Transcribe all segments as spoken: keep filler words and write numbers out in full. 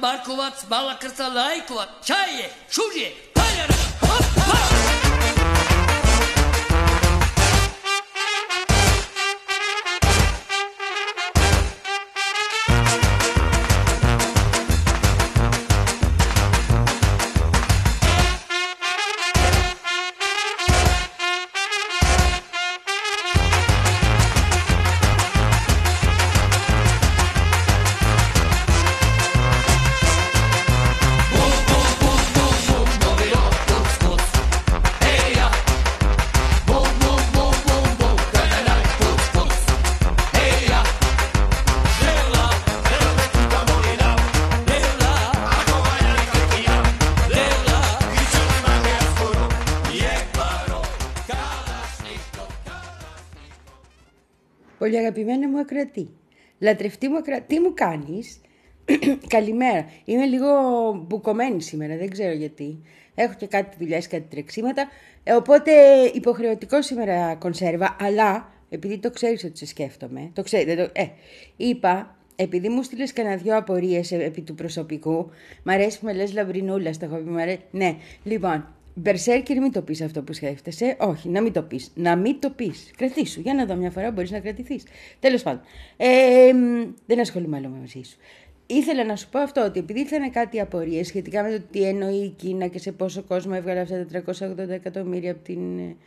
Markovac, Malakrca, Lajkovac, Čaje, Šužje, Paljara, hop, hop! Πολύ αγαπημένο μου ακροατή, λατρευτή μου ακροατή, τι μου κάνεις? Καλημέρα, είμαι λίγο μπουκωμένη σήμερα, δεν ξέρω γιατί. Έχω και κάτι δουλειές, κάτι τρεξίματα, ε, οπότε υποχρεωτικό σήμερα κονσέρβα, αλλά επειδή το ξέρεις ότι σε σκέφτομαι, το ξέρεις, το, ε, είπα, επειδή μου στείλες κανένα δυο απορίες επί του προσωπικού, μ' αρέσει που με λες λαμπρινούλα, στα έχω πει, μ' αρέσει, ναι, λοιπόν. Μπερσέρκερ, μην το πεις αυτό που σκέφτεσαι. Όχι, να μην το πεις. Να μην το πεις. Κρατήσου. Για να δω μια φορά μπορείς να κρατηθείς. Τέλος πάντων. Ε, δεν ασχολούμαι άλλο μαζί σου. Ήθελα να σου πω αυτό, ότι επειδή ήθελα κάτι απορίες σχετικά με το τι εννοεί η Κίνα και σε πόσο κόσμο έβγαλε αυτά τα τριακόσια ογδόντα εκατομμύρια από την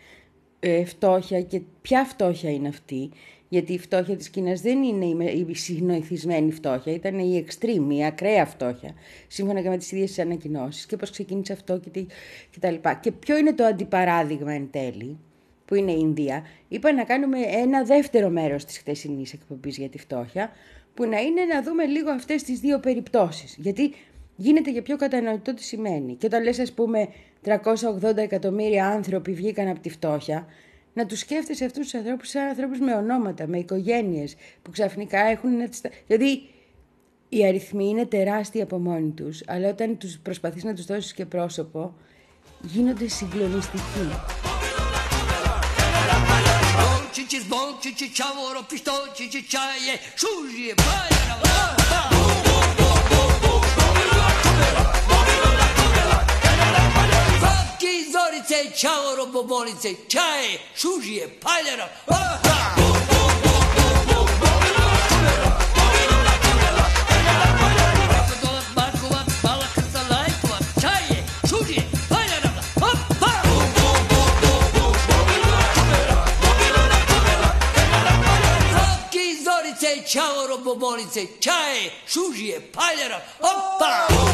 ε, φτώχεια και ποια φτώχεια είναι αυτή. Γιατί η φτώχεια της Κίνας δεν είναι η συνοηθισμένη φτώχεια, ήταν η extreme, η ακραία φτώχεια, σύμφωνα και με τις ίδιες τις ανακοινώσεις και πώς ξεκίνησε αυτό και, τι, και τα λοιπά. Και ποιο είναι το αντιπαράδειγμα εν τέλει, που είναι η Ινδία. Είπα να κάνουμε ένα δεύτερο μέρος της χθεσινής εκπομπής για τη φτώχεια, που να είναι να δούμε λίγο αυτές τις δύο περιπτώσεις. Γιατί γίνεται για πιο κατανοητό τι σημαίνει. Και όταν λες, ας πούμε, τριακόσια ογδόντα εκατομμύρια άνθρωποι βγήκαν από τη φτώχεια, να τους σκέφτεσαι αυτούς τους ανθρώπους σαν ανθρώπους με ονόματα, με οικογένειες που ξαφνικά έχουν... Δηλαδή, οι αριθμοί είναι τεράστιοι από μόνοι τους, αλλά όταν τους προσπαθείς να τους δώσεις και πρόσωπο, γίνονται συγκλονιστικοί. Zorice, čavoro, bobolice, čaje, šužije, paljara. Markovac, Malakrca, Lajkovac, čaje, šužije, paljara. Zorice, čavoro, bobolice, čaje, šužije, paljara. Opa!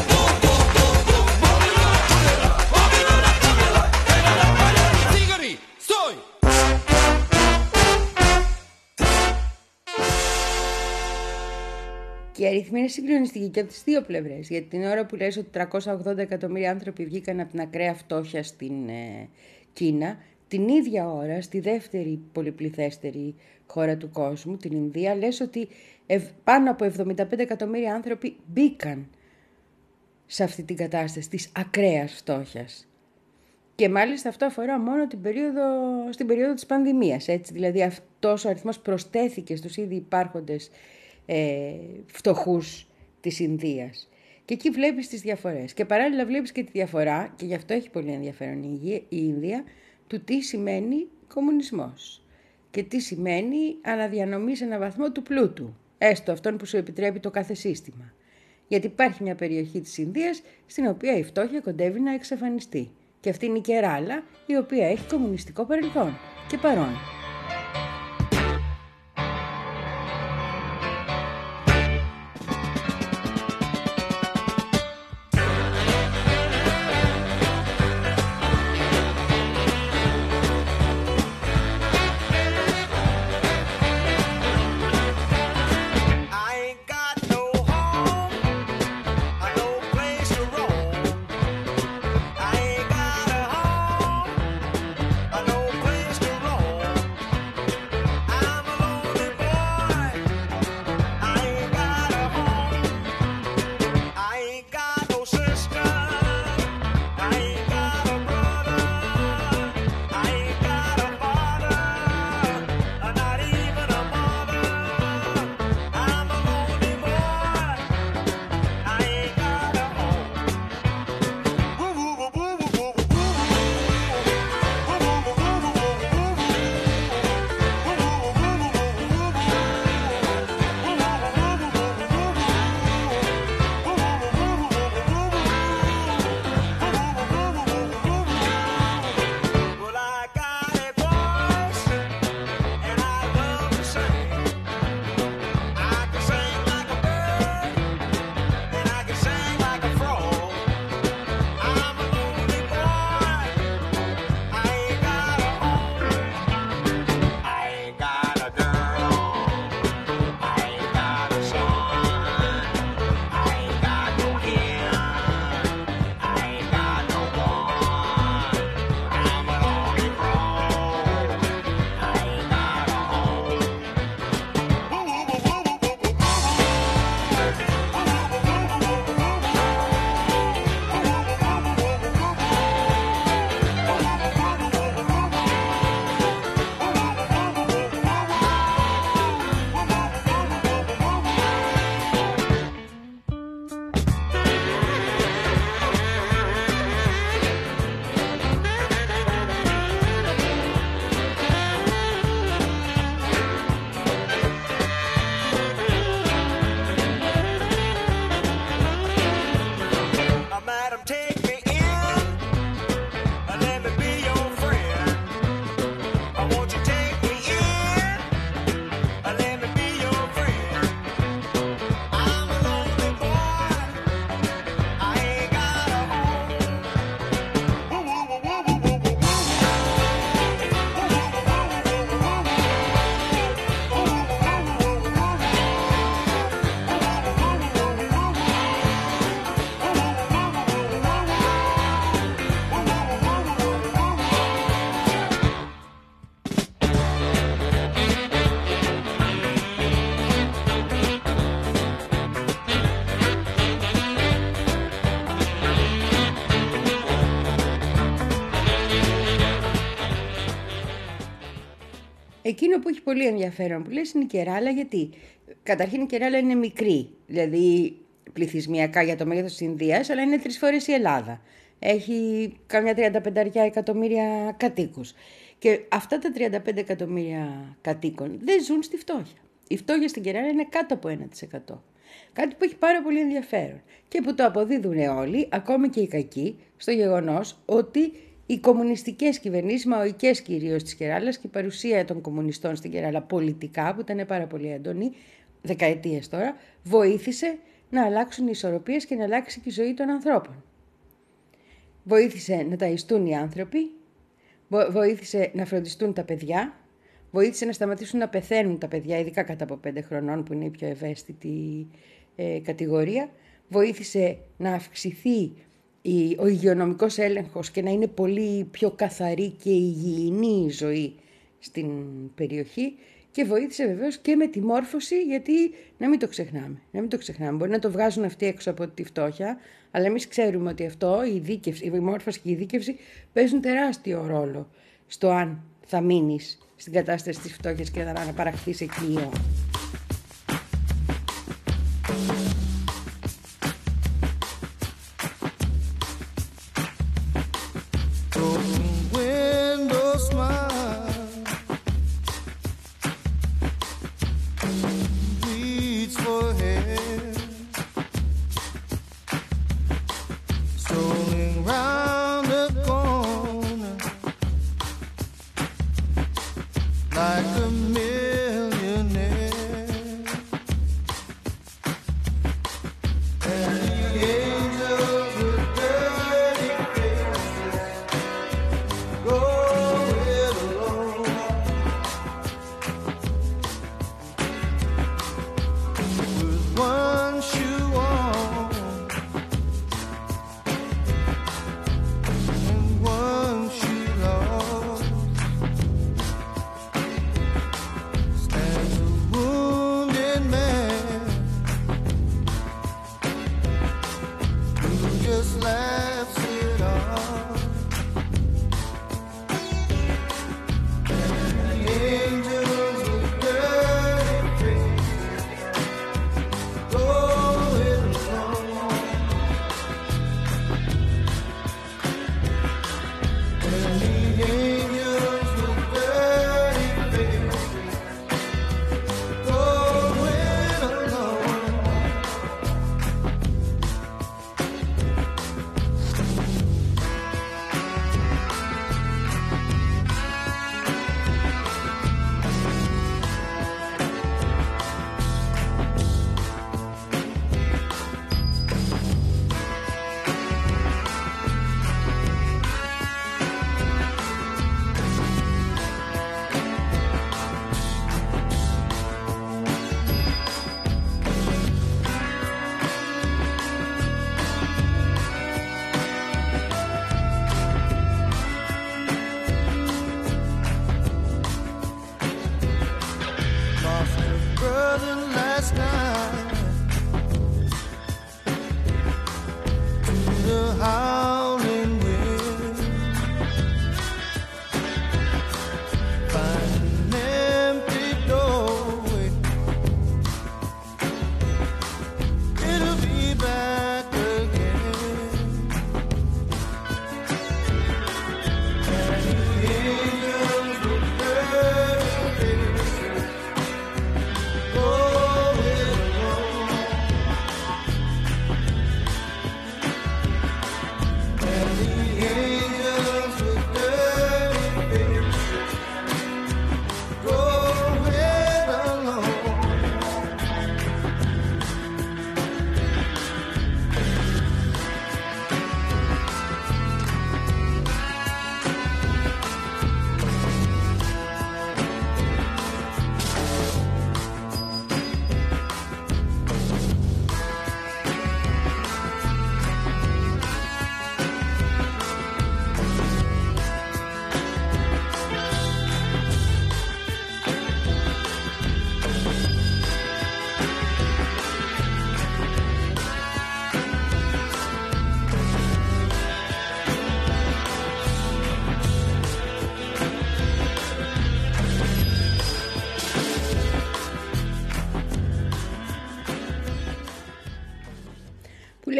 Και η αριθμή είναι συγκλονιστική και από τις δύο πλευρές. Γιατί την ώρα που λες ότι τριακόσια ογδόντα εκατομμύρια άνθρωποι βγήκαν από την ακραία φτώχεια στην ε, Κίνα, την ίδια ώρα στη δεύτερη πολυπληθέστερη χώρα του κόσμου, την Ινδία, λες ότι ευ, πάνω από εβδομήντα πέντε εκατομμύρια άνθρωποι μπήκαν σε αυτή την κατάσταση της ακραίας φτώχειας. Και μάλιστα αυτό αφορά μόνο την περίοδο, στην περίοδο της πανδημίας. Έτσι. Δηλαδή αυτός ο αριθμός προσθέθηκε στους ήδη υπάρχοντες ε, φτωχούς της Ινδίας. Και εκεί βλέπεις τις διαφορές. Και παράλληλα βλέπεις και τη διαφορά, και γι' αυτό έχει πολύ ενδιαφέρον η Ινδία, του τι σημαίνει κομμουνισμός. Και τι σημαίνει αναδιανομή σε έναν βαθμό του πλούτου. Έστω αυτόν που σου επιτρέπει το κάθε σύστημα. Γιατί υπάρχει μια περιοχή της Ινδίας στην οποία η φτώχεια κοντεύει να εξαφανιστεί. Και αυτή είναι η Κεράλα, η οποία έχει κομμουνιστικό παρελθόν και παρόν. εκείνο που έχει πολύ ενδιαφέρον που λες είναι η Κεράλα, γιατί καταρχήν η Κεράλα είναι μικρή, δηλαδή πληθυσμιακά για το μέγεθος της Ινδίας, αλλά είναι τρεις φορές η Ελλάδα. Έχει καμιά τριάντα πέντε εκατομμύρια κατοίκους. Και αυτά τα τριάντα πέντε εκατομμύρια κατοίκων δεν ζουν στη φτώχεια. Η φτώχεια στην Κεράλα είναι κάτω από ένα τοις εκατό. Κάτι που έχει πάρα πολύ ενδιαφέρον και που το αποδίδουν όλοι, ακόμη και οι κακοί, στο γεγονός ότι οι κομμουνιστικές κυβερνήσεις, μαοικές κυρίως της Κεράλας, και η παρουσία των κομμουνιστών στην Κεράλα πολιτικά, που ήταν πάρα πολύ έντονη, δεκαετίες τώρα, βοήθησε να αλλάξουν οι ισορροπίες και να αλλάξει και η ζωή των ανθρώπων. Βοήθησε να ταϊστούν οι άνθρωποι, βοήθησε να φροντιστούν τα παιδιά, βοήθησε να σταματήσουν να πεθαίνουν τα παιδιά, ειδικά κατά από πέντε χρονών που είναι η πιο ευαίσθητη ε, κατηγορία, βοήθησε να αυξηθεί η, ο υγειονομικός έλεγχος και να είναι πολύ πιο καθαρή και υγιεινή η ζωή στην περιοχή, και βοήθησε βεβαίως και με τη μόρφωση, γιατί να μην το ξεχνάμε. Να μην το ξεχνάμε. Μπορεί να το βγάζουν αυτοί έξω από τη φτώχεια, αλλά εμείς ξέρουμε ότι αυτό, η, δίκευση, η μόρφωση και η δίκευση παίζουν τεράστιο ρόλο στο αν θα μείνεις στην κατάσταση της φτώχειας και να αναπαραχθείς εκεί ή όχι.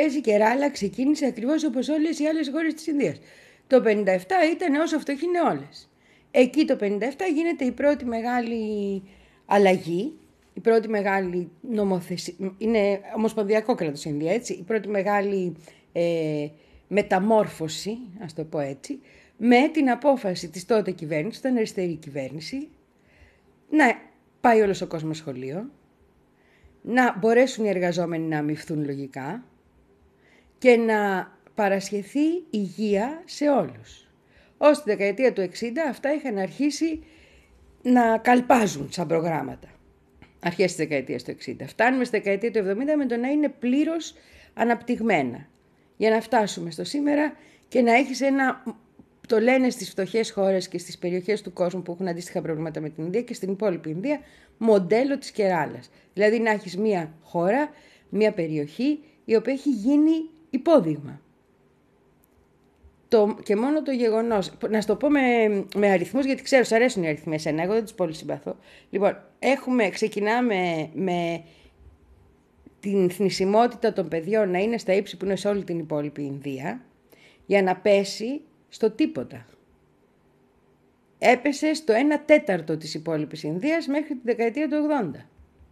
Ινδέζη Κεράλα ξεκίνησε ακριβώς όπως όλες οι άλλες χώρες της Ινδίας. Το πενήντα επτά ήταν όσο φτωχοί είναι όλες. Εκεί το πενήντα επτά γίνεται η πρώτη μεγάλη αλλαγή, η πρώτη μεγάλη νομοθεσία, είναι ομοσπονδιακό κράτος η Ινδία, έτσι, η πρώτη μεγάλη ε, μεταμόρφωση, ας το πω έτσι, με την απόφαση της τότε κυβέρνησης, ήταν αριστερή κυβέρνηση, να πάει όλος ο κόσμος σχολείο, να μπορέσουν οι εργαζόμενοι να αμοιφθούν λογικά και να παρασχεθεί υγεία σε όλους. Ως τη δεκαετία του εξήντα αυτά είχαν αρχίσει να καλπάζουν σαν προγράμματα. Αρχές της δεκαετίας του εξήντα. Φτάνουμε στη δεκαετία του εβδομήντα με το να είναι πλήρως αναπτυγμένα. Για να φτάσουμε στο σήμερα και να έχεις ένα, το λένε στις φτωχές χώρες και στις περιοχές του κόσμου που έχουν αντίστοιχα προβλήματα με την Ινδία και στην υπόλοιπη Ινδία, μοντέλο της Κεράλας. Δηλαδή να έχεις μία χώρα, μία περιοχή η οποία έχει γίνει υπόδειγμα. Το, και μόνο το γεγονός, να σου το πω με, με αριθμούς, γιατί ξέρω, σου αρέσουν οι αριθμοί εσένα, εγώ δεν τους πολύ συμπαθώ. Λοιπόν, έχουμε, ξεκινάμε με την θνησιμότητα των παιδιών να είναι στα ύψη που είναι σε όλη την υπόλοιπη Ινδία, για να πέσει στο τίποτα. Έπεσε στο ένα τέταρτο της υπόλοιπης Ινδίας μέχρι τη δεκαετία του ογδόντα.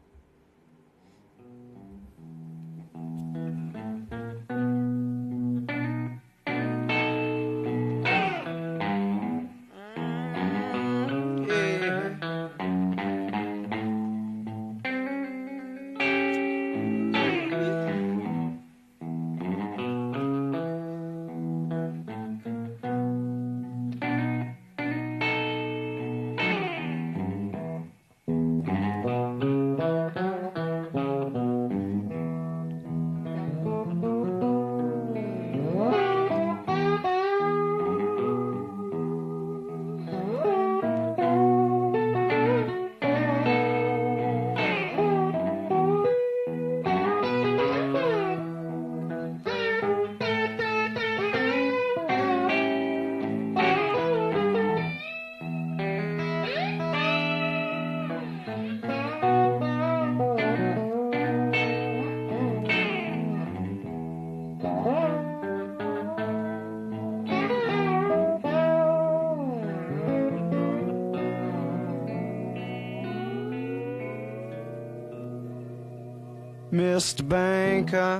Mister Banker,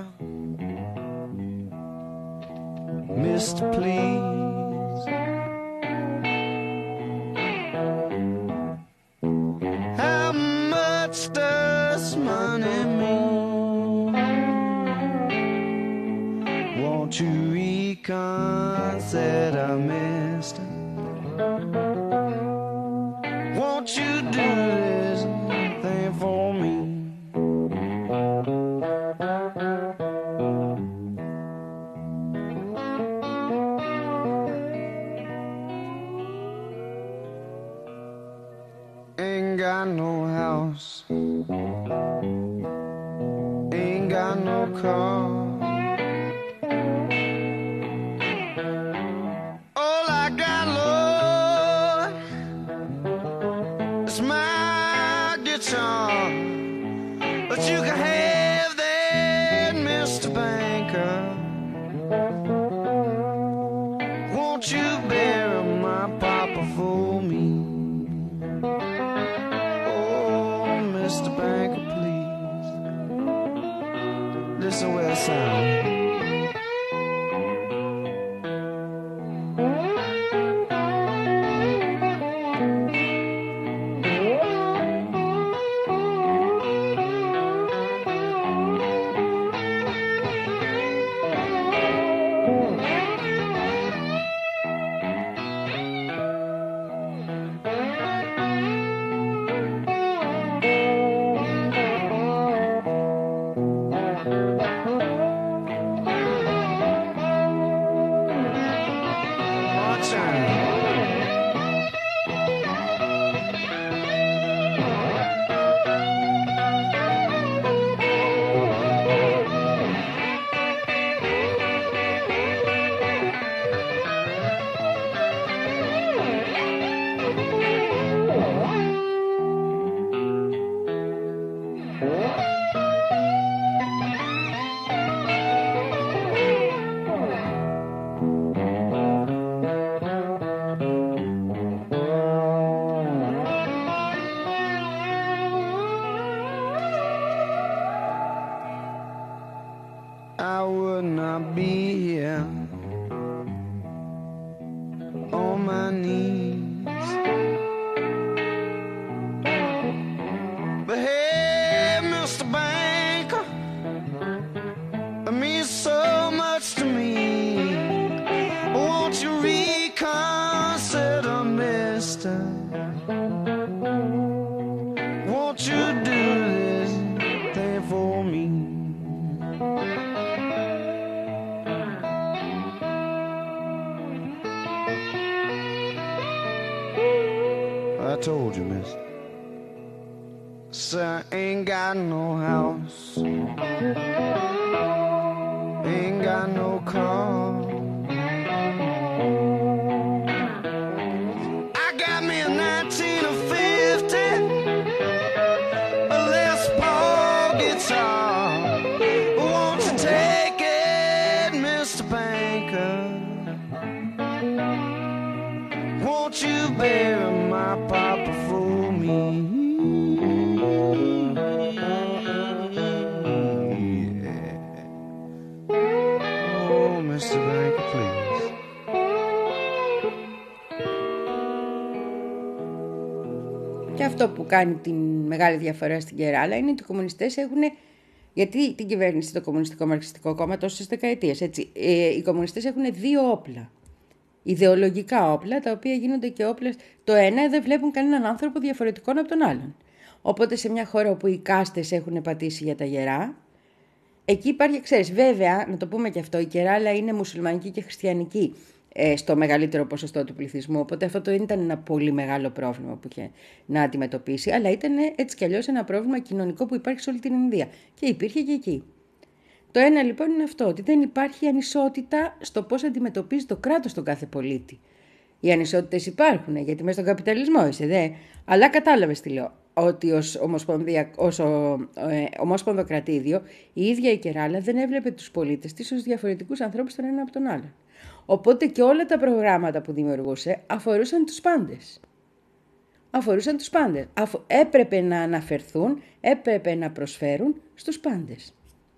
Mister Please, how much does money mean? Won't you reconsider, mister? Won't you do this thing for me? Ain't got no house, ain't got no car. All I got, Lord, is my guitar. But you can have that, Mister Banker. Won't you bury my papa for me? Mister Banker, please listen where it sounds. told you, miss. Sir, ain't got no house, ain't got no car. I got me a nineteen fifty, a Les Paul guitar. Won't you take it, Mister Banker? Won't you bury my papa for me? Και αυτό που κάνει την μεγάλη διαφορά στην Κεράλα είναι ότι οι κομμουνιστές έχουν. Γιατί την κυβέρνηση το Κομμουνιστικό Μαρξιστικό Κόμμα τόσες δεκαετίες, έτσι. Ε, οι κομμουνιστές έχουν δύο όπλα. Ιδεολογικά όπλα, τα οποία γίνονται και όπλα. Το ένα δεν βλέπουν κανέναν άνθρωπο διαφορετικό από τον άλλον. Οπότε σε μια χώρα όπου οι κάστες έχουν πατήσει για τα γερά, εκεί υπάρχει, ξέρεις, βέβαια, να το πούμε και αυτό, η Κεράλα είναι μουσουλμανική και χριστιανική ε, στο μεγαλύτερο ποσοστό του πληθυσμού, οπότε αυτό δεν ήταν ένα πολύ μεγάλο πρόβλημα που είχε να αντιμετωπίσει, αλλά ήταν έτσι κι αλλιώς ένα πρόβλημα κοινωνικό που υπάρχει σε όλη την Ινδία και υπήρχε και εκεί. Το ένα λοιπόν είναι αυτό, ότι δεν υπάρχει ανισότητα στο πώς αντιμετωπίζει το κράτος τον κάθε πολίτη. Οι ανισότητες υπάρχουν, γιατί μέσα στον καπιταλισμό είσαι, δε. Αλλά κατάλαβες τι λέω. Ότι ως, ομοσπονδια... ως ο... ε, ομόσπονδο κρατήδιο η ίδια η Κεράλα δεν έβλεπε τους πολίτες της ως διαφορετικούς ανθρώπους τον ένα από τον άλλον. Οπότε και όλα τα προγράμματα που δημιουργούσε αφορούσαν τους πάντες. Αφορούσαν τους πάντες. Αφ... Έπρεπε να αναφερθούν, έπρεπε να προσφέρουν στους πάντες.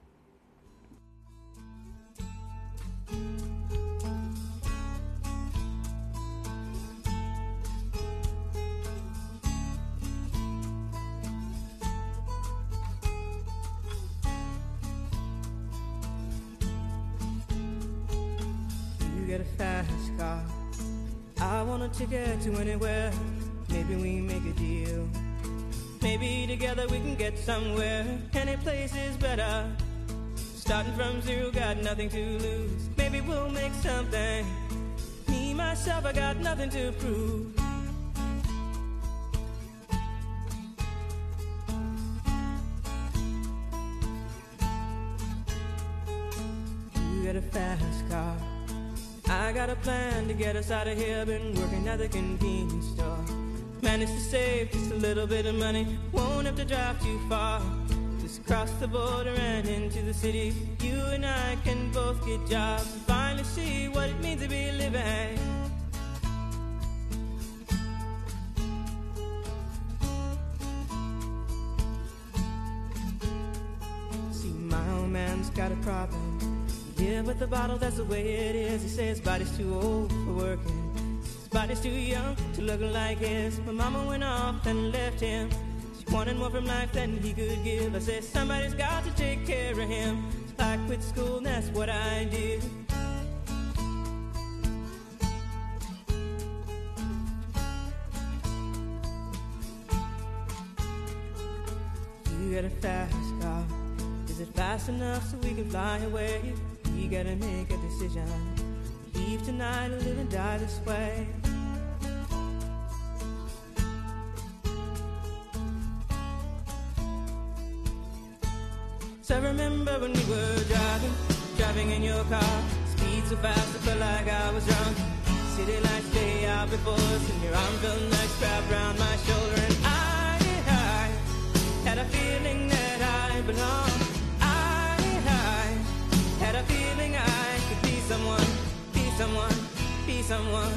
Get a fast car. I want a ticket to anywhere. Maybe we make a deal. Maybe together we can get somewhere. Any place is better. Starting from zero, got nothing to lose. Maybe we'll make something. Me, myself, I got nothing to prove. You get a fast car. I got a plan to get us out of here. Been working at the convenience store. Managed to save just a little bit of money. Won't have to drive too far. Just cross the border and into the city. You and I can both get jobs and finally see what it means to be living. See, my old man's got a problem. Yeah, with the bottle, that's the way it is. He says his body's too old for working. His body's too young to look like his. My mama went off and left him. She wanted more from life than he could give. I said, somebody's got to take care of him. So I quit school and that's what I did. You got a fast car. Is it fast enough so we can fly away? We gotta make a decision. Leave tonight or live and die this way. So I remember when we were driving, driving in your car. Speed so fast I felt like I was drunk. City lights lay out before us and your arm felt nice wrapped around my shoulder. And I, I had a feeling that I belonged. Had a feeling I could be someone, be someone, be someone.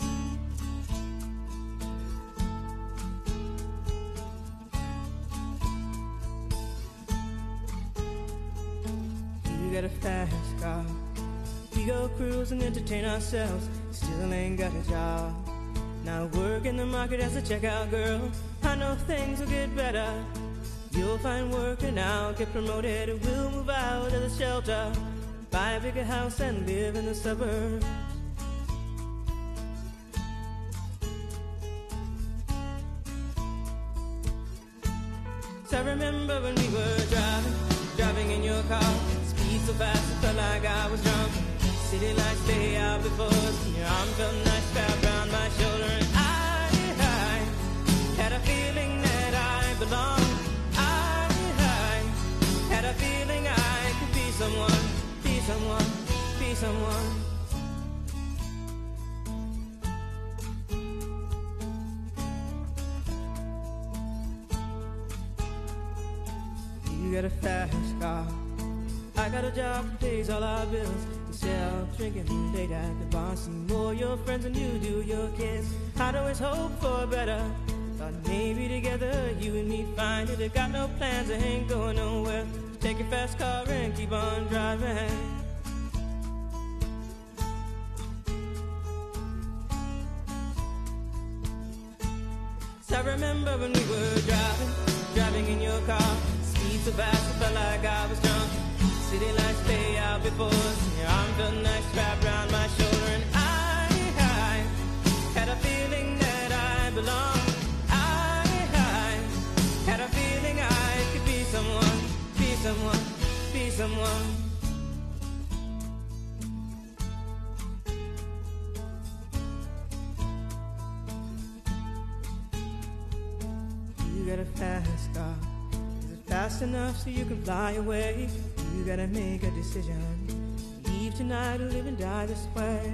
You got a fast car. We go cruise and entertain ourselves. Still ain't got a job. Now work in the market as a checkout girl. I know things will get better. You'll find work and I'll get promoted. We'll move out of the shelter. Buy a bigger house and live in the suburbs. So I remember when we were driving, driving in your car. Speed so fast I felt like I was drunk. City lights lay out before us and your arm felt nice wrapped around my shoulder. And I, I someone. You got a fast car, I got a job that pays all our bills. You sell drinking late at the bar, see more your friends than you do your kids. I'd always hope for better, thought maybe together you and me find it. I got no plans, I ain't going nowhere. Take your fast car and keep on driving. So I remember when we were driving, driving in your car. Speed so fast, I felt like I was drunk. City lights stay out before us, and your arm felt nice wrapped around my shoulder. And I, I had a feeling that I belonged. I, I had a feeling I could be someone, be someone, be someone. You got a fast car, is it fast enough so you can fly away? You gotta make a decision, leave tonight or live and die this way.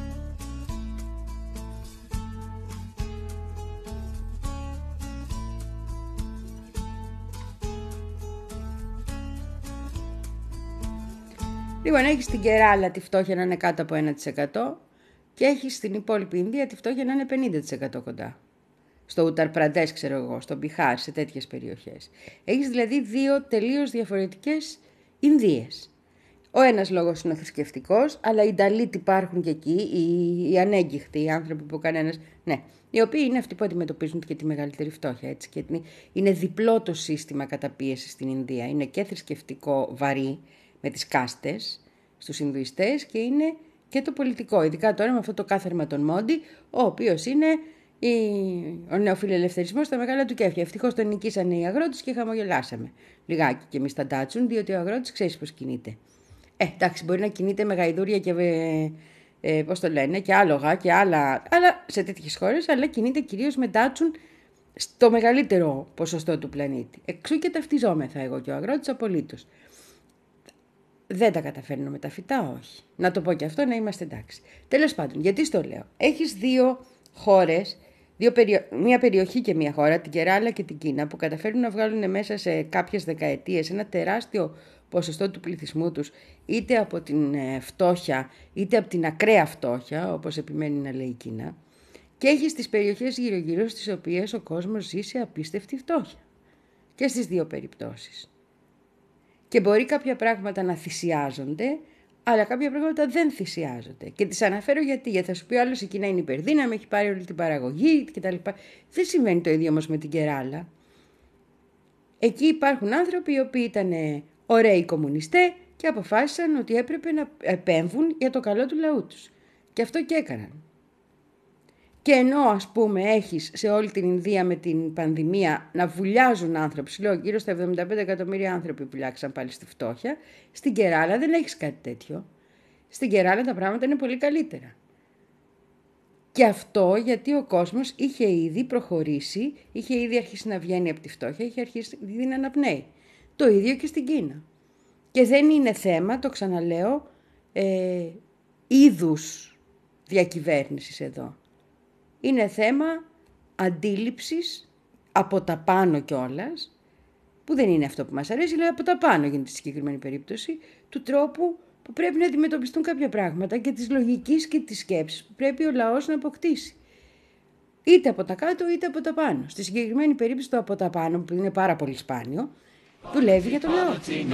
Λοιπόν, έχεις στην Κεράλα τη φτώχεια να είναι κάτω από ένα τοις εκατό και έχεις στην υπόλοιπη Ινδία τη φτώχεια να είναι πενήντα τοις εκατό κοντά. Στο Ουταρ Πραντές, ξέρω εγώ, στο Μπιχάρ, σε τέτοιες περιοχές. Έχεις δηλαδή δύο τελείως διαφορετικές Ινδίες. Ο ένας λόγος είναι ο θρησκευτικός, αλλά οι Νταλίτ υπάρχουν και εκεί, οι, οι ανέγκυχτοι, οι άνθρωποι που κανένας, ναι, οι οποίοι είναι αυτοί που αντιμετωπίζουν και τη μεγαλύτερη φτώχεια. Έτσι, και είναι διπλό το σύστημα καταπίεσης στην Ινδία. Είναι και θρησκευτικό βαρύ με τις κάστες στους Ινδουιστές και είναι και το πολιτικό, ειδικά τώρα με αυτό το κάθαρμα των Μόντι, ο οποίος είναι η... ο νεοφιλελευθερισμός στα μεγάλα του κέφια. Ευτυχώς τον νικήσανε οι αγρότες και χαμογελάσαμε λιγάκι και εμείς τα τάτσουν, διότι ο αγρότης ξέρεις πώς κινείται. Ε, εντάξει, μπορεί να κινείται με γαϊδούρια και ε, ε, πώς το λένε, και άλογα και άλλα, αλλά σε τέτοιες χώρες, αλλά κινείται κυρίως με τάτσουν στο μεγαλύτερο ποσοστό του πλανήτη. Εξού και ταυτιζόμεθα εγώ και ο αγρότης απολύτως. Δεν τα καταφέρνω με τα φυτά, όχι. Να το πω και αυτό, να είμαστε εντάξει. Τέλος πάντων, γιατί στο λέω. Έχεις δύο χώρες, δύο περιο... μία περιοχή και μία χώρα, την Κεράλα και την Κίνα, που καταφέρνουν να βγάλουν μέσα σε κάποιες δεκαετίες ένα τεράστιο ποσοστό του πληθυσμού τους, είτε από την φτώχεια, είτε από την ακραία φτώχεια, όπως επιμένει να λέει η Κίνα, και έχεις τις περιοχές γύρω-γύρω στις οποίες ο κόσμος ζει σε απίστευτη φτώχεια. Και στις δύο περιπτώσεις. Και μπορεί κάποια πράγματα να θυσιάζονται, αλλά κάποια πράγματα δεν θυσιάζονται. Και τις αναφέρω γιατί, γιατί θα σου πει άλλος η Κίνα είναι υπερδύναμη, έχει πάρει όλη την παραγωγή κτλ. Δεν συμβαίνει το ίδιο όμως με την Κεράλα. Εκεί υπάρχουν άνθρωποι οι οποίοι ήταν ωραίοι κομμουνιστές και αποφάσισαν ότι έπρεπε να επέμβουν για το καλό του λαού τους. Και αυτό και έκαναν. Και ενώ ας πούμε έχεις σε όλη την Ινδία με την πανδημία να βουλιάζουν άνθρωποι, σου λέω γύρω στα εβδομήντα πέντε εκατομμύρια άνθρωποι βουλιάξαν πάλι στη φτώχεια, στην Κεράλα δεν έχεις κάτι τέτοιο. Στην Κεράλα τα πράγματα είναι πολύ καλύτερα. Και αυτό γιατί ο κόσμος είχε ήδη προχωρήσει, είχε ήδη αρχίσει να βγαίνει από τη φτώχεια, είχε αρχίσει ήδη να αναπνέει. Το ίδιο και στην Κίνα. Και δεν είναι θέμα, το ξαναλέω, ε, είδους διακυβέρνησης εδώ. Είναι θέμα αντίληψης από τα πάνω κιόλας, που δεν είναι αυτό που μας αρέσει, αλλά από τα πάνω γίνεται στη συγκεκριμένη περίπτωση, του τρόπου που πρέπει να αντιμετωπιστούν κάποια πράγματα και της λογικής και της σκέψης που πρέπει ο λαός να αποκτήσει. Είτε από τα κάτω είτε από τα πάνω. Στη συγκεκριμένη περίπτωση το από τα πάνω, που είναι πάρα πολύ σπάνιο, δουλεύει για τον λαό.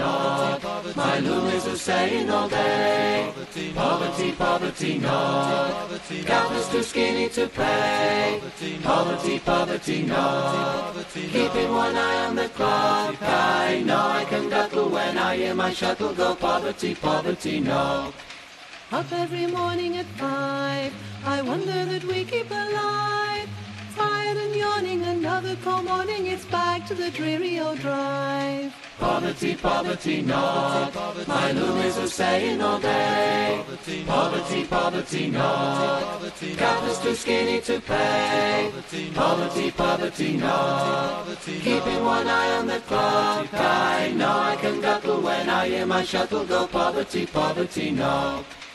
Up every morning at five, I wonder that we keep alive. Tired and yawning, another cold morning, it's back to the dreary old drive. Poverty, poverty, no. My loomies are saying all day. Poverty, poverty, no. Couples too skinny to pay. Poverty, poverty, no. Keeping one eye on the clock. I know I can guckle when I hear my shuttle go. Poverty, poverty, no.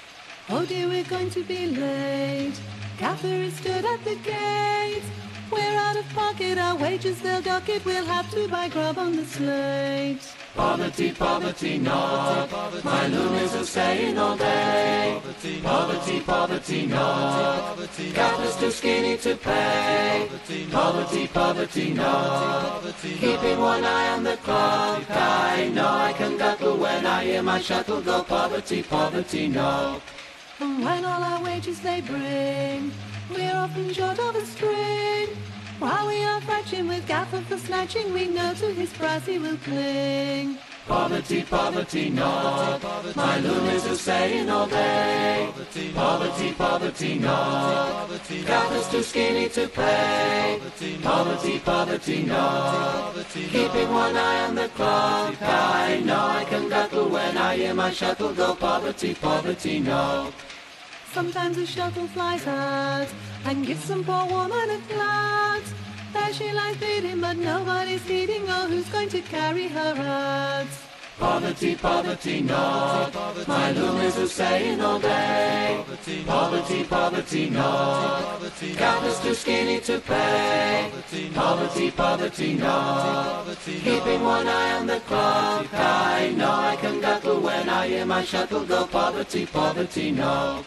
Oh dear, we're going to be late. Gaffer is stood at the gate. We're out of pocket, our wages they'll dock it. We'll have to buy grub on the slate. Poverty, poverty, not. My loonies are saying all day. Poverty, poverty, not. Gaffer's too skinny to pay. Poverty, poverty, not. Keeping one eye on the clock. I know I can guttle when I hear my shuttle go. Poverty, poverty, not. And when all our wages they bring, we're often short of a string. While we are fetching with Gaffer for snatching, we know to his price he will cling. Poverty, poverty, not. My loonies are saying all day. Poverty, poverty, not. Gaffer's too skinny to pay. Poverty, poverty, not. Keeping one eye on the clock. I know I can guttle when I hear my shuttle go. Poverty, poverty, not. Sometimes a shuttle flies out and gives some poor woman a flat. There she lies bleeding, but nobody's heeding. Oh, who's going to carry her out? Poverty, poverty, not. My loonies are saying all day. Poverty, poverty, not. Gaffer's too skinny to pay. Poverty, poverty, not. Keeping one eye on the clock. I know I can guttle when I hear my shuttle go. Poverty, poverty, not.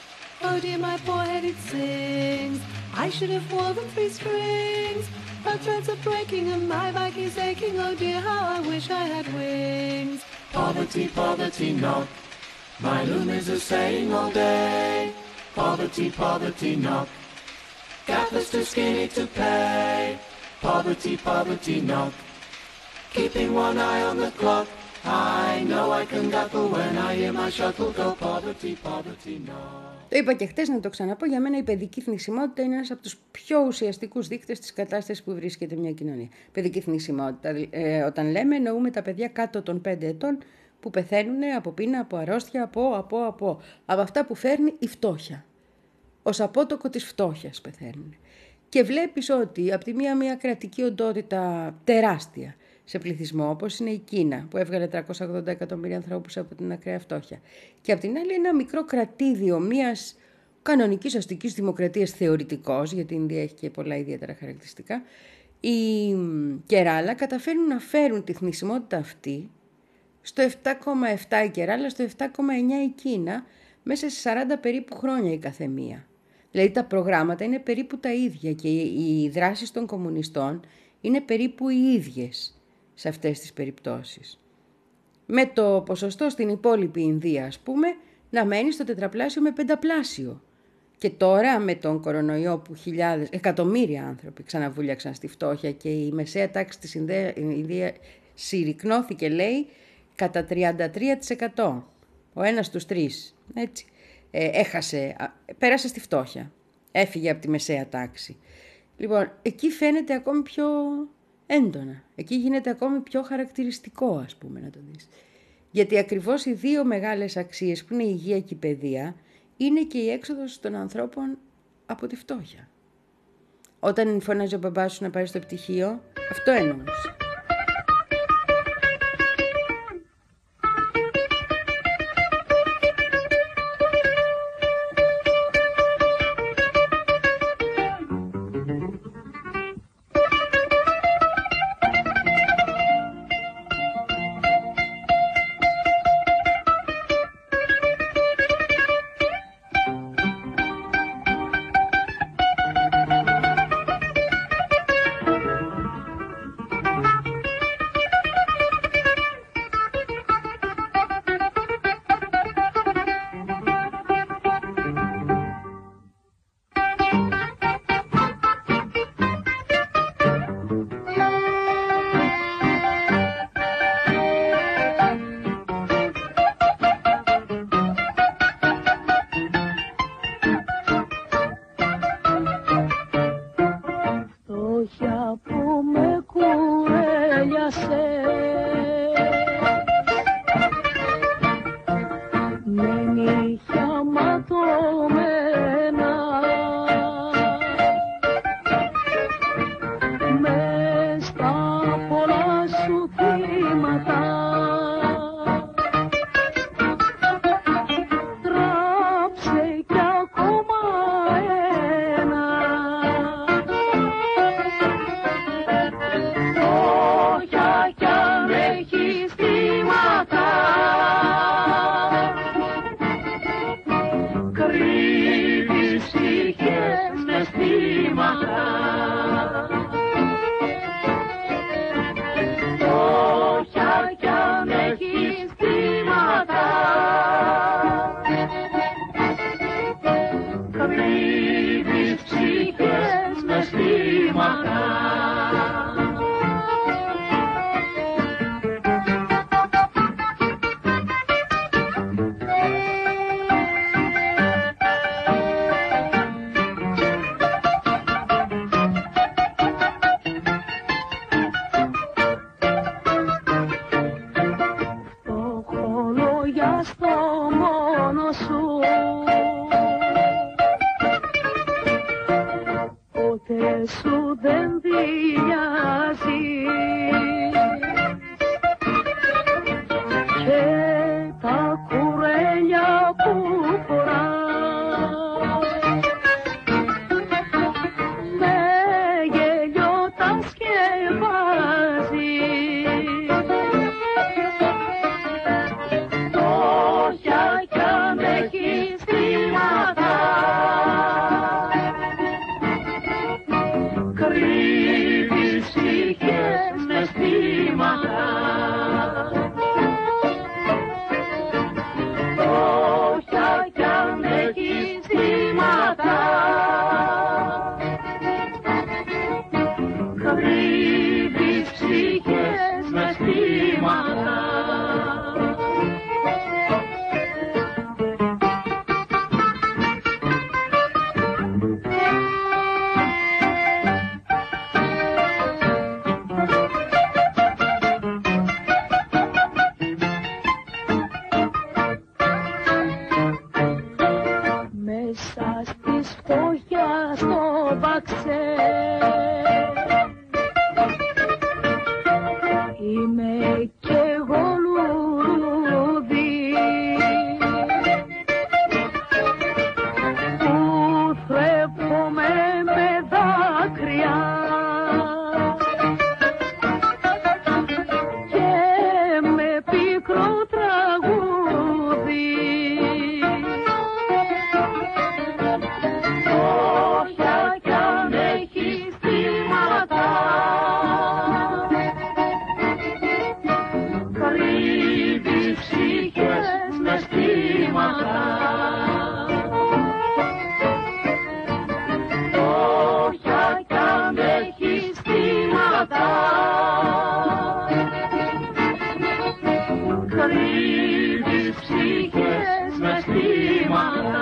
Oh dear, my poor head it sings. I should have woven three strings. Her threads are breaking and my back is aching. Oh dear, how I wish I had wings. Poverty, poverty, not. My loonies are saying all day. Poverty, poverty, not. Gaffer's too skinny to pay. Poverty, poverty, not. Keeping one eye on the clock. I know I can guttle when I hear my shuttle go. Poverty, poverty, not. Το είπα και χτες, να το ξαναπώ, για μένα η παιδική θνησιμότητα είναι ένας από τους πιο ουσιαστικούς δείκτες της κατάστασης που βρίσκεται μια κοινωνία. Παιδική θνησιμότητα, ε, όταν λέμε, εννοούμε τα παιδιά κάτω των πέντε ετών που πεθαίνουν από πείνα, από αρρώστια, από, από, από, από αυτά που φέρνει η φτώχεια. Ως απότοκο της φτώχειας πεθαίνουν. Και βλέπεις ότι από τη μία μια κρατική οντότητα τεράστια σε πληθυσμό, όπως είναι η Κίνα, που έβγαλε τριακόσια ογδόντα εκατομμύρια ανθρώπους από την ακραία φτώχεια. Και απ' την άλλη ένα μικρό κρατήδιο μιας κανονικής αστικής δημοκρατίας θεωρητικός, γιατί η Ινδία έχει και πολλά ιδιαίτερα χαρακτηριστικά, οι Κεράλα καταφέρνουν να φέρουν τη θνησιμότητα αυτή στο επτά κόμμα επτά η Κεράλα, στο επτά κόμμα εννιά η Κίνα, μέσα σε σαράντα περίπου χρόνια η καθεμία. Δηλαδή τα προγράμματα είναι περίπου τα ίδια και οι δράσεις των κομμουνιστών είναι περίπου οι ίδιες σε αυτές τις περιπτώσεις. Με το ποσοστό στην υπόλοιπη Ινδία, ας πούμε, να μένει στο τετραπλάσιο με πενταπλάσιο. Και τώρα με τον κορονοϊό που χιλιάδες, εκατομμύρια άνθρωποι ξαναβούλιαξαν στη φτώχεια και η μεσαία τάξη της Ινδίας συρρικνώθηκε, λέει, κατά τριάντα τρία τοις εκατό. Ο ένας στους τρεις, έτσι, ε, έχασε, πέρασε στη φτώχεια, έφυγε από τη μεσαία τάξη. Λοιπόν, εκεί φαίνεται ακόμη πιο έντονα. Εκεί γίνεται ακόμη πιο χαρακτηριστικό, ας πούμε, να το δεις. Γιατί ακριβώς οι δύο μεγάλες αξίες που είναι η υγεία και η παιδεία είναι και η έξοδος των ανθρώπων από τη φτώχεια. Όταν φώναζε ο μπαμπάς σου να πάρει στο πτυχίο, αυτό εννοούσε. σου δεν διάζει και τα κουρέλια που φοράς με γέλιο τα σκευάζει. Όποια κι αν έχεις θύματα κρύβεις ψυχές με στήματα. Όποια κι αν έχεις θύματα κρύβεις ψυχές με στήματα. Μέσα στις φτώχειας το βαξέ είμαι κι εγώ λουλούδι που θρέπομαι με δάκρυα και με πικρό τραγούδι. Όποια κι αν έχεις θύματα κρύβεις ψυχές με στήματα. Όποια κι αν έχεις θύματα κρύβεις ψυχές με στήματα.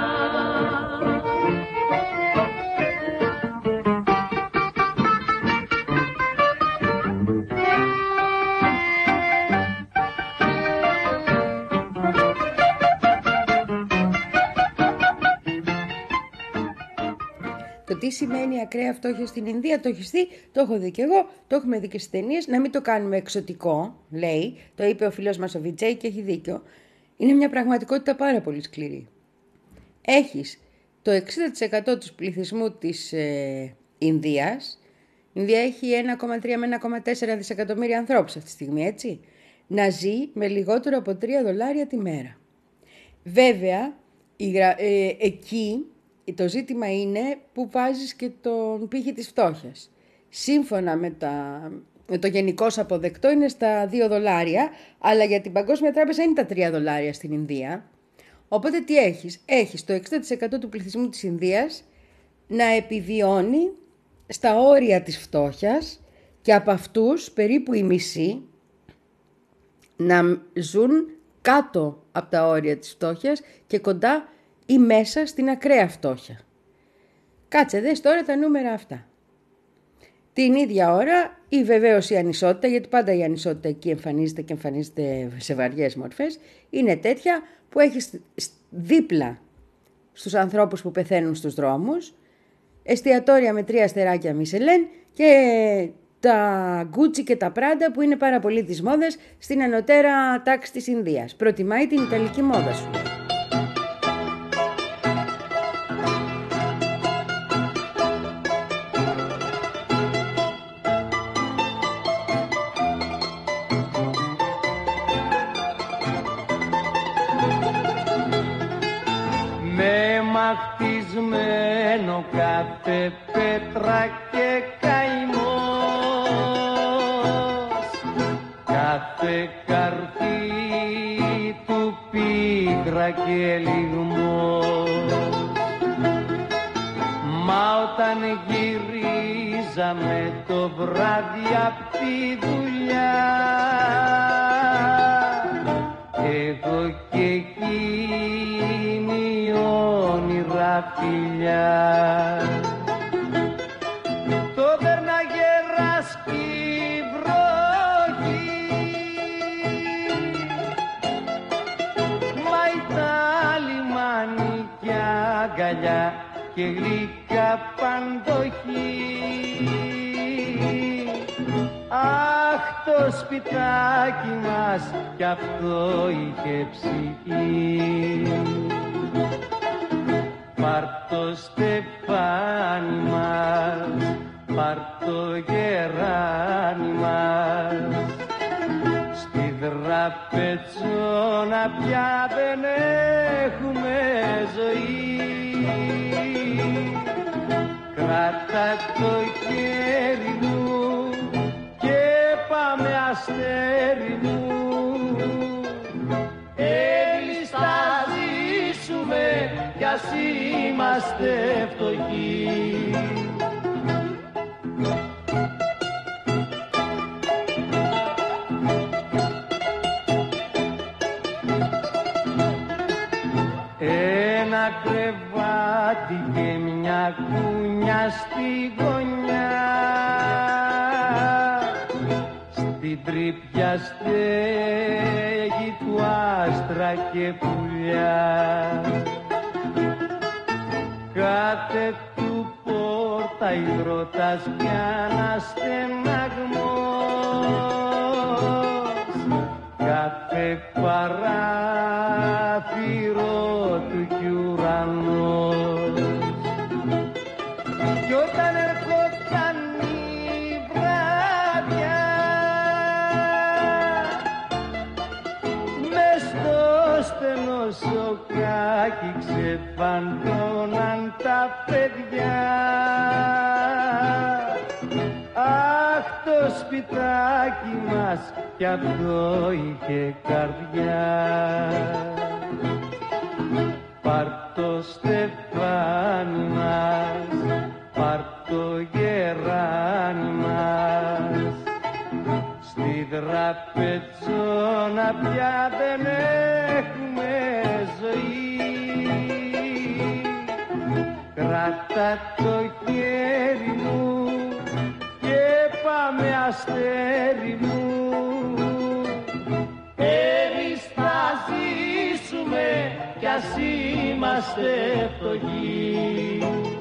Το τι σημαίνει ακραία φτώχεια στην Ινδία το έχεις δει, το έχω δει και εγώ, το έχουμε δει και στις ταινίες. Να μην το κάνουμε εξωτικό, λέει, το είπε ο φίλος μας ο Βιτζέη και έχει δίκιο. Είναι μια πραγματικότητα πάρα πολύ σκληρή. Έχεις το εξήντα τοις εκατό του πληθυσμού της ε, Ινδίας. Η Ινδία έχει ένα κόμμα τρία με ένα κόμμα τέσσερα δισεκατομμύρια ανθρώπους αυτή τη στιγμή, έτσι. Να ζει με λιγότερο από τρία δολάρια τη μέρα. Βέβαια, η, ε, εκεί το ζήτημα είναι που βάζεις και τον πύχη της φτώχειας. Σύμφωνα με, τα, με το γενικώς αποδεκτό είναι στα δύο δολάρια, αλλά για την Παγκόσμια Τράπεζα είναι τα τρία δολάρια στην Ινδία. Οπότε τι έχεις? Έχεις το εξήντα τοις εκατό του πληθυσμού της Ινδίας να επιβιώνει στα όρια της φτώχειας και από αυτούς περίπου οι μισοί να ζουν κάτω από τα όρια της φτώχειας και κοντά ή μέσα στην ακραία φτώχεια. Κάτσε δες τώρα τα νούμερα αυτά. Την ίδια ώρα η βεβαίως η ανισότητα, γιατί πάντα η ανισότητα εκεί εμφανίζεται και εμφανίζεται σε βαριές μορφές, είναι τέτοια που έχεις δίπλα στους ανθρώπους που πεθαίνουν στους δρόμους, εστιατόρια με τρία αστεράκια Μισελέν και τα Γκούτσι και τα Πράντα που είναι πάρα πολύ της μόδας στην ανωτέρα τάξη της Ινδίας. Προτιμάει την ιταλική μόδα σου. Χτισμένο κάθε πέτρα και καημός, κάθε καρφί του πίκρα και λιγμός. Μα όταν γυρίζαμε το βράδυ απ' τη δουλειά, εγώ και εκείνη όνειρα φιλιά, το δέρναγε ράσκει βροχή, μα η τα λιμάνι κι αγκαλιά και γλυκά παντοχή. Αχ, το σπιτάκι μας κι αυτό είχε ψυχή. Πάρ' το στεφάνι μας, πάρ' το γεράνι μας, στη δραπετσόνα πια δεν έχουμε ζωή. Κράτα το χέρι μου και πάμε αστέρι μου, εμείς θα ζήσουμε κι ας είμαστε φτωχοί. Ένα κρεβάτι και μια κούνια στη γωνιά, στην τρύπια στέγη του άστρα και πουλιά. Κάθε του πόρτα υδρότας πια ένας στεναγμός, κάθε παράθυρο του κι ουρανός. Κι όταν ερχόταν η βράδια, μες στο στενό σοκάκι ξεφαντώναν τα παιδιά. Αχ, το σπιτάκι μας κι αυτό είχε καρδιά. Πάρ' το στεφάνι μας, πάρ' το γεράνι μας, στη δραπετσόνα πια δεν έχουμε ζωή. Κράτα το χέρι μου και πάμε αστέρι μου, εμείς θα ζήσουμε κι ας είμαστε φτωχοί.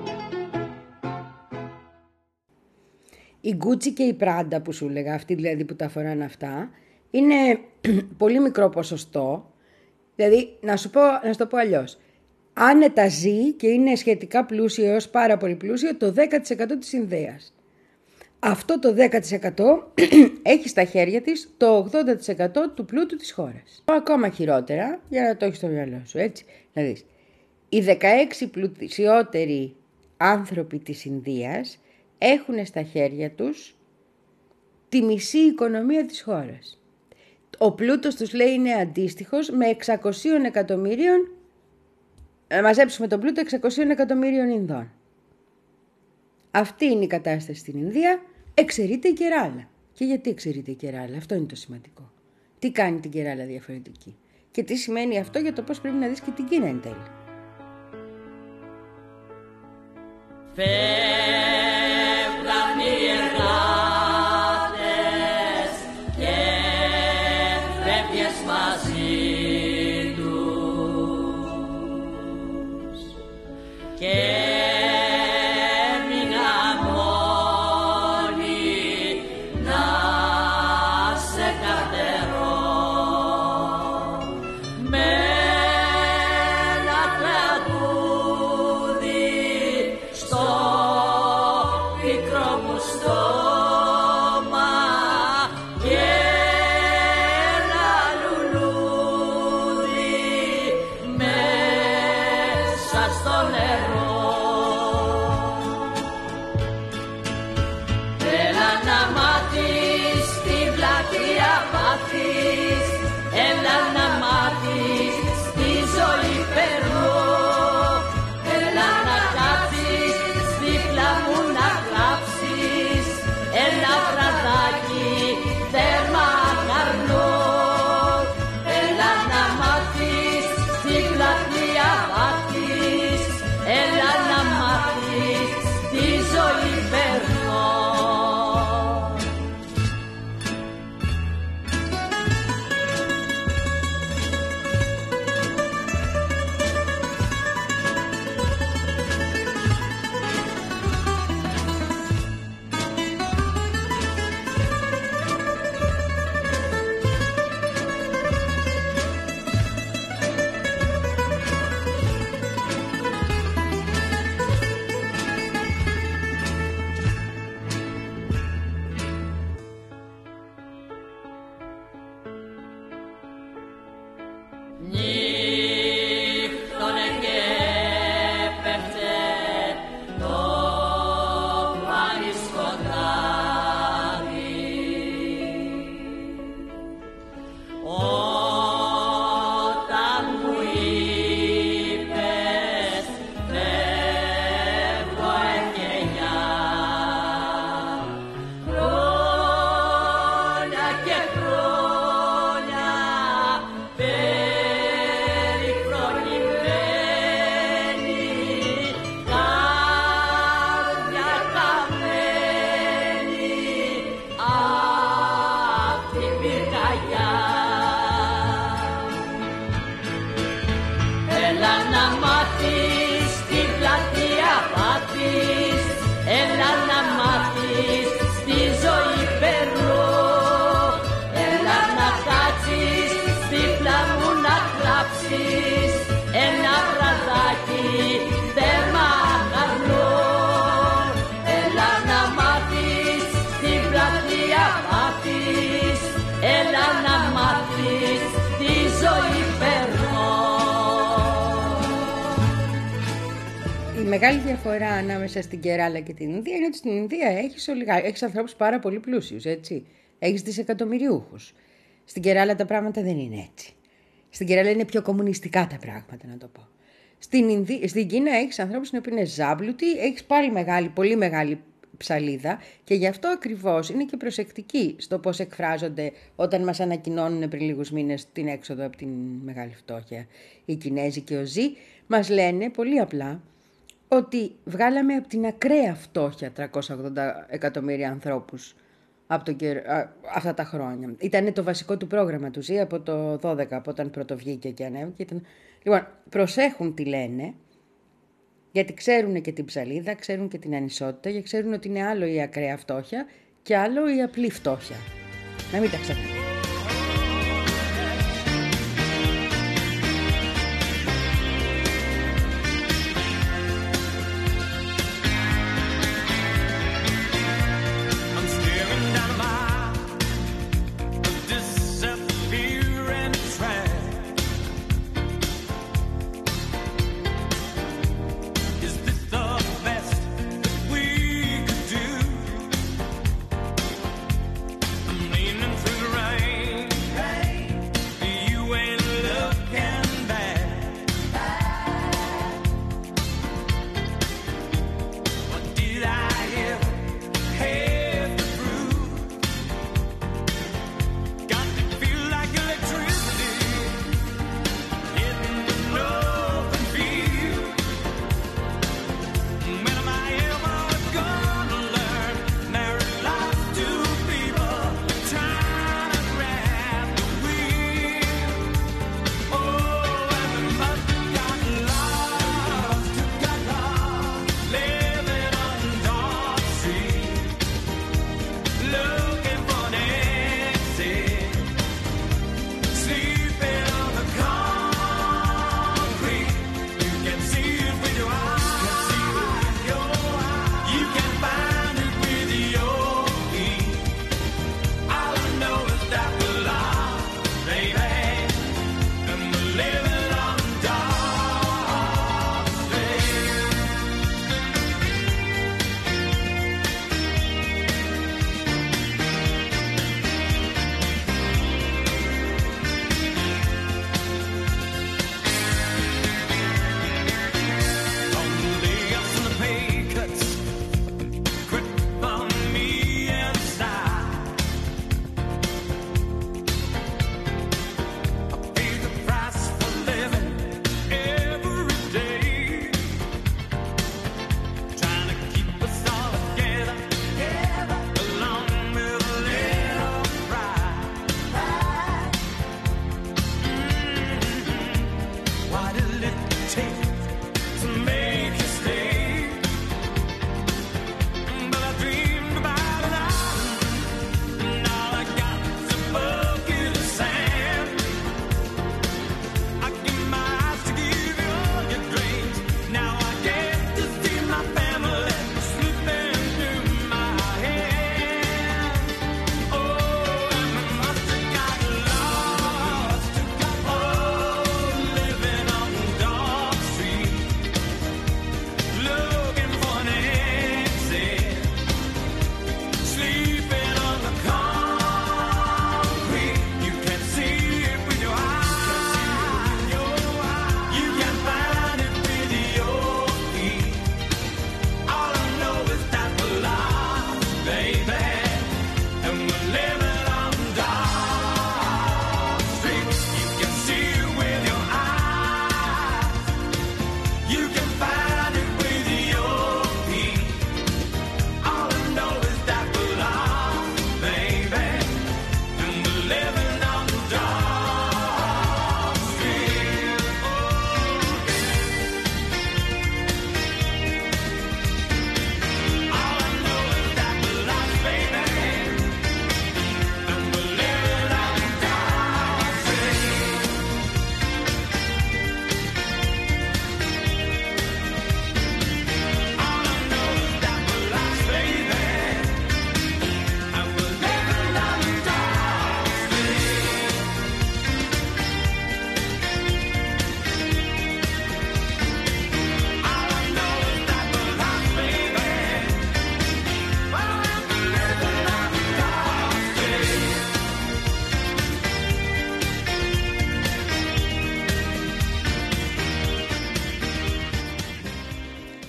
Η Γκούτσι και η Πράντα που σου λέγα, αυτή δηλαδή που τα φοράνε αυτά, είναι πολύ μικρό ποσοστό. Δηλαδή, να σου, πω, να σου το πω αλλιώς. Άνετα ζει και είναι σχετικά πλούσιο έως πάρα πολύ πλούσιο το δέκα τοις εκατό της Ινδίας. Αυτό το δέκα τοις εκατό έχει στα χέρια της το ογδόντα τοις εκατό του πλούτου της χώρας. Ακόμα χειρότερα, για να το έχεις στο μυαλό σου, έτσι, να δεις. Οι δεκαέξι πλουσιότεροι άνθρωποι της Ινδίας έχουν στα χέρια τους τη μισή οικονομία της χώρας. Ο πλούτος τους, λέει, είναι αντίστοιχος με εξακόσια εκατομμύριων, να μαζέψουμε τον πλούτο εξακόσια εκατομμύριων Ινδών. Αυτή είναι η κατάσταση στην Ινδία. Εξαιρείται η Κεράλα. Και γιατί εξαιρείται η Κεράλα? Αυτό είναι το σημαντικό. Τι κάνει την Κεράλα διαφορετική? Και τι σημαίνει αυτό για το πώς πρέπει να δεις και την Κίνα εν τέλει. Φεύγαν οι εργάτες και φεύγες μαζί τους και έμεινα μόνη να σε καρτερώ με ένα τραγούδι στο πικρό μου στόμα και ένα λουλούδι μέσα στο νερό. Έλα να μάθεις την πλατεία πάθεις, έλα να μάθεις τη ζωή περνώ, έλα να κάτσεις δίπλα μου να γράψεις ένα βραδάκι τέρμα καρνό, έλα να μάθεις την πλατεία πάθεις, έλα Η μεγάλη διαφορά ανάμεσα στην Κεράλα και την Ινδία είναι ότι στην Ινδία έχεις, ολιγα... έχεις ανθρώπους πάρα πολύ πλούσιους, έτσι. Έχεις δισεκατομμυριούχους. Στην Κεράλα τα πράγματα δεν είναι έτσι. Στην Κεράλα είναι πιο κομμουνιστικά τα πράγματα, να το πω. Στην, Ινδί... στην Κίνα έχεις ανθρώπους που είναι ζάμπλουτοι, έχεις πάλι μεγάλη, πολύ μεγάλη ψαλίδα και γι' αυτό ακριβώς είναι και προσεκτικοί στο πώς εκφράζονται όταν μας ανακοινώνουν πριν λίγους μήνες την έξοδο από την μεγάλη φτώχεια. Οι Κινέζοι και ο Ζι μας λένε πολύ απλά ότι βγάλαμε από την ακραία φτώχεια τριακόσια ογδόντα εκατομμύρια ανθρώπους από το, α, αυτά τα χρόνια. Ήταν το βασικό του πρόγραμμα του Ζι από το δώδεκα, από όταν πρωτοβγήκε και ανέβηκε. Ήταν... Λοιπόν, προσέχουν τι λένε, γιατί ξέρουν και την ψαλίδα, ξέρουν και την ανισότητα και ξέρουν ότι είναι άλλο η ακραία φτώχεια και άλλο η απλή φτώχεια. Να μην τα ξεχνάμε. Leaning through the rain.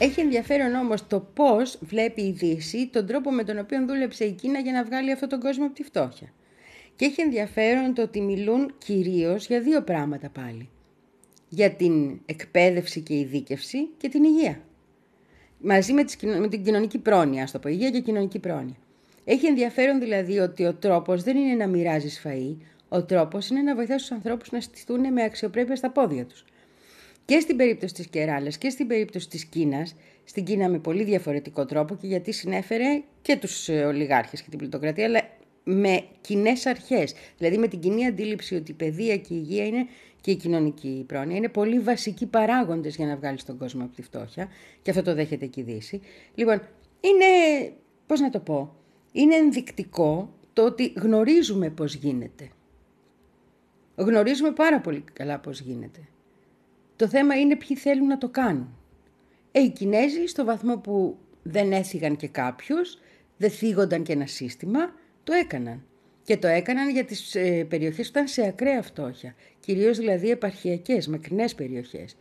Έχει ενδιαφέρον όμως το πώς βλέπει η Δύση τον τρόπο με τον οποίο δούλεψε η Κίνα για να βγάλει αυτόν τον κόσμο από τη φτώχεια. Και έχει ενδιαφέρον το ότι μιλούν κυρίως για δύο πράγματα πάλι. Για την εκπαίδευση και ειδίκευση και την υγεία. Μαζί με, τις, με την κοινωνική πρόνοια, ας το πω, υγεία και κοινωνική πρόνοια. Έχει ενδιαφέρον δηλαδή ότι ο τρόπος δεν είναι να μοιράζεις φαΐ, ο τρόπος είναι να βοηθάς τους ανθρώπους να στηθούν με αξιοπρέπεια στα πόδια τους. Και στην περίπτωση της Κεράλας και στην περίπτωση της Κίνας, στην Κίνα με πολύ διαφορετικό τρόπο και γιατί συνέφερε και τους ολιγάρχες και την πλουτοκρατία, αλλά με κοινές αρχές. Δηλαδή με την κοινή αντίληψη ότι η παιδεία και η υγεία είναι και η κοινωνική πρόνοια είναι πολύ βασικοί παράγοντες για να βγάλεις τον κόσμο από τη φτώχεια και αυτό το δέχεται και η Δύση. Λοιπόν, είναι, πώς να το πω, είναι ενδεικτικό το ότι γνωρίζουμε πώς γίνεται. Γνωρίζουμε πάρα πολύ καλά πώς γίνεται. Το θέμα είναι ποιοι θέλουν να το κάνουν. Ε, οι Κινέζοι στο βαθμό που δεν έθιγαν και κάποιους, δεν θίγονταν και ένα σύστημα, το έκαναν. Και το έκαναν για τις ε, περιοχές που ήταν σε ακραία φτώχεια. Κυρίως δηλαδή επαρχιακές, μακρινές περιοχές.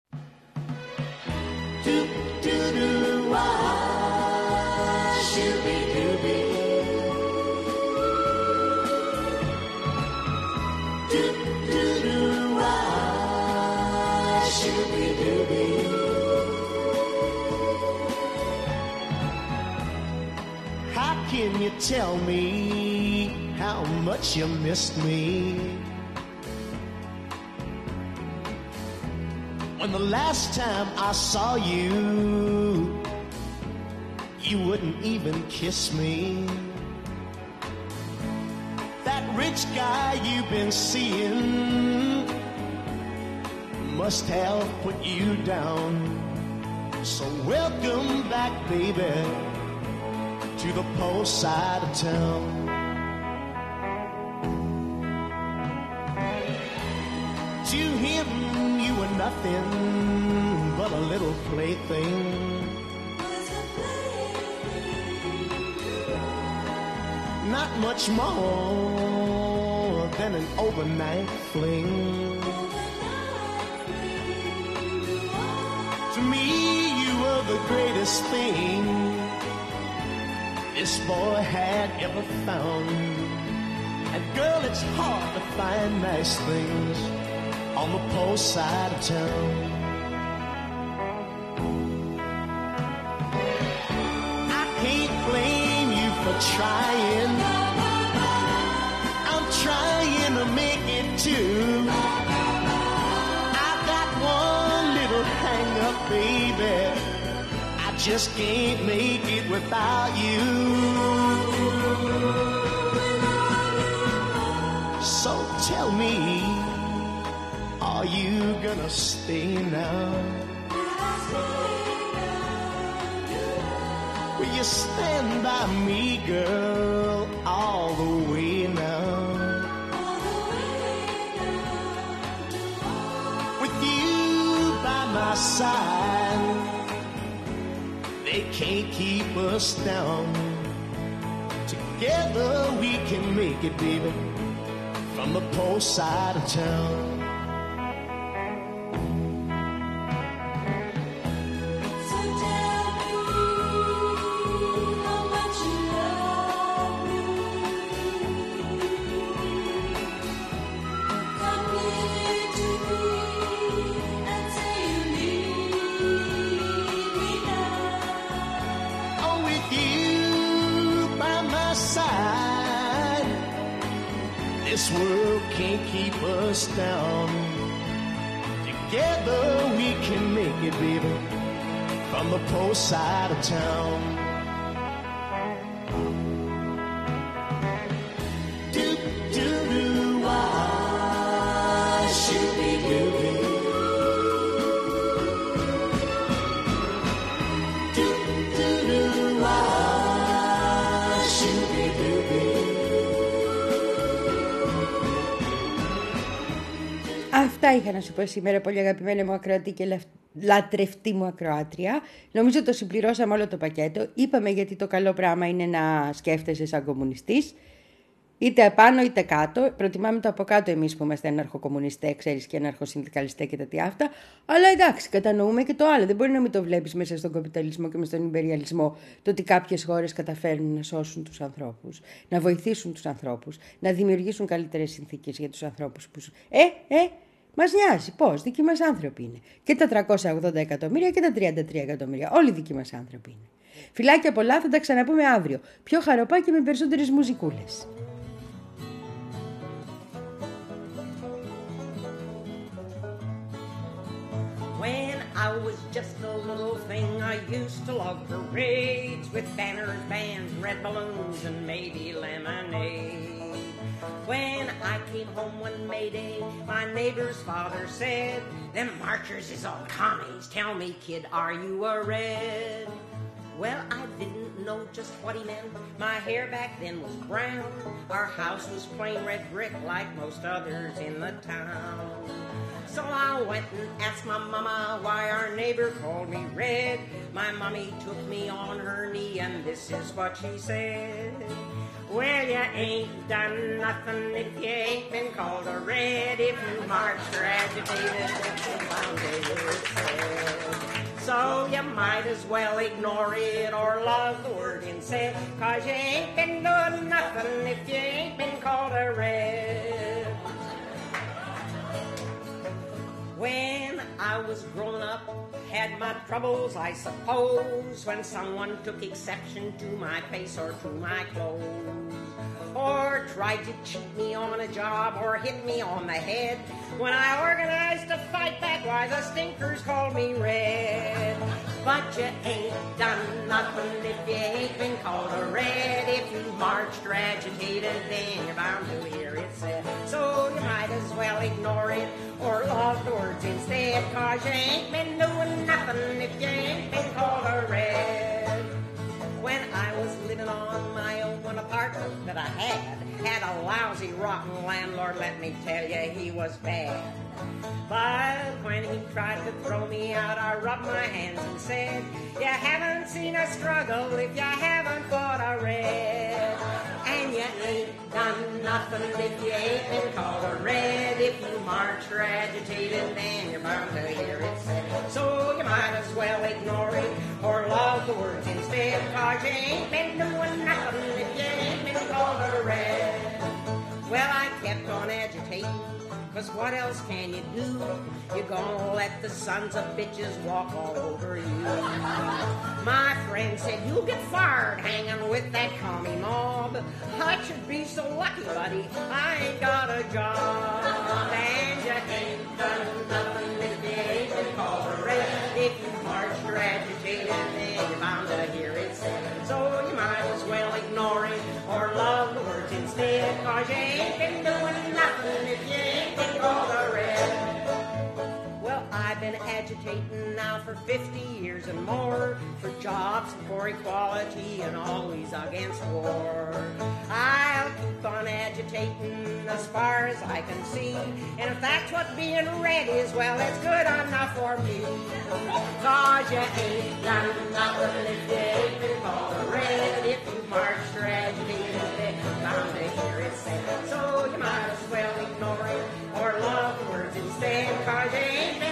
How can you tell me how much you missed me? When the last time I saw you, you wouldn't even kiss me. That rich guy you've been seeing must have put you down. So welcome back, baby, to the poor side of town. To him you were nothing but a little plaything. Not much more than an overnight fling. To me you were the greatest thing this boy had ever found. And girl, it's hard to find nice things on the poor side of town. I can't blame you for trying. I'm trying to make it too. I got one little hang up, baby. I just can't make it without you. So tell me, are you gonna stay now? Will you stand by me, girl, all the way now? With you by my side, they can't keep us down. Together we can make it, baby, from the poor side of town. This world can't keep us down. Together we can make it, baby, from the poor side of town. Do do do why should we do it? Do do do why should we do it? Αυτά είχα να σου πω σήμερα, πολύ αγαπημένη μου ακροατή και λα... λατρευτή μου ακροάτρια. Νομίζω το συμπληρώσαμε όλο το πακέτο. Είπαμε γιατί το καλό πράγμα είναι να σκέφτεσαι σαν κομμουνιστής. Είτε απάνω είτε κάτω. Προτιμάμε το από κάτω εμείς που είμαστε αναρχοκομμουνιστές, ξέρεις, και αναρχοσυνδικαλιστές και τέτοια αυτά. Αλλά εντάξει, κατανοούμε και το άλλο. Δεν μπορεί να μην το βλέπεις μέσα στον καπιταλισμό και μέσα στον ιμπεριαλισμό το ότι κάποιες χώρες καταφέρνουν να σώσουν τους ανθρώπους, να βοηθήσουν τους ανθρώπους, να δημιουργήσουν καλύτερες συνθήκες για τους ανθρώπους που. Ε, ε, μας νοιάζει πώς, δικοί μας άνθρωποι είναι. Και τα τριακόσια ογδόντα εκατομμύρια και τα τριάντα τρία εκατομμύρια. Όλοι δικοί μας άνθρωποι είναι. Φιλάκια πολλά, θα τα ξαναπούμε αύριο. Πιο χαροπά και με περισσότερες μουζικούλες. When I was just a little thing, I used to love parades with banners, bands, red balloons, and maybe lemonade. When I came home one May Day, my neighbor's father said, "Them marchers is all commies. Tell me, kid, are you a red?" Well, I didn't know just what he meant. My hair back then was brown. Our house was plain red brick like most others in the town. So I went and asked my mama why our neighbor called me red. My mommy took me on her knee and this is what she said. Well, you ain't done nothing if you ain't been called a red. If you marched or agitated, you found to hear it said. So you might as well ignore it or love the word instead, 'cause you ain't been doing nothing if you ain't been called a red. When I was growing up, had my troubles, I suppose, when someone took exception to my face or to my clothes, or tried to cheat me on a job or hit me on the head. When I organized to fight back, why the stinkers called me red. But you ain't done nothing if you ain't been called a red. If you marched or agitated, then you're bound to hear it said. So you might as well ignore it or love the words instead, 'cause you ain't been doing nothing if you ain't been called a red. When I was living on my own, one apartment that I had had a lousy, rotten landlord, let me tell you, he was bad. But when he tried to throw me out, I rubbed my hands and said, "You haven't seen a struggle if you haven't fought a red. And you ain't done nothing if you ain't been called a red. If you marched or agitated, then you're bound to hear it said. So you might as well ignore it or love the words instead, 'cause you ain't been doing nothing if you ain't been called a red." Well, I kept on agitating, 'cause what else can you do? You're gonna let the sons of bitches walk all over you. My friend said, "You'll get fired hanging with that commie mob." I should be so lucky, buddy, I ain't got a job. And you ain't done nothing if you ain't been called a red. If you marched or agitated, then you're bound to hear it said. So you might as well ignore it or love the words instead, 'cause you ain't been doing nothing if you ain't been called a red. Well, I've been agitating now for fifty years and more, for jobs, for equality, and always against war. I'll keep on agitating as far as I can see, and if that's what being red is, well, it's good enough for me. 'Cause you ain't done nothing if you ain't been called a red. If you marched or agitated, then you're bound to hear it said. So you might as well ignore it or love the words instead, 'cause you ain't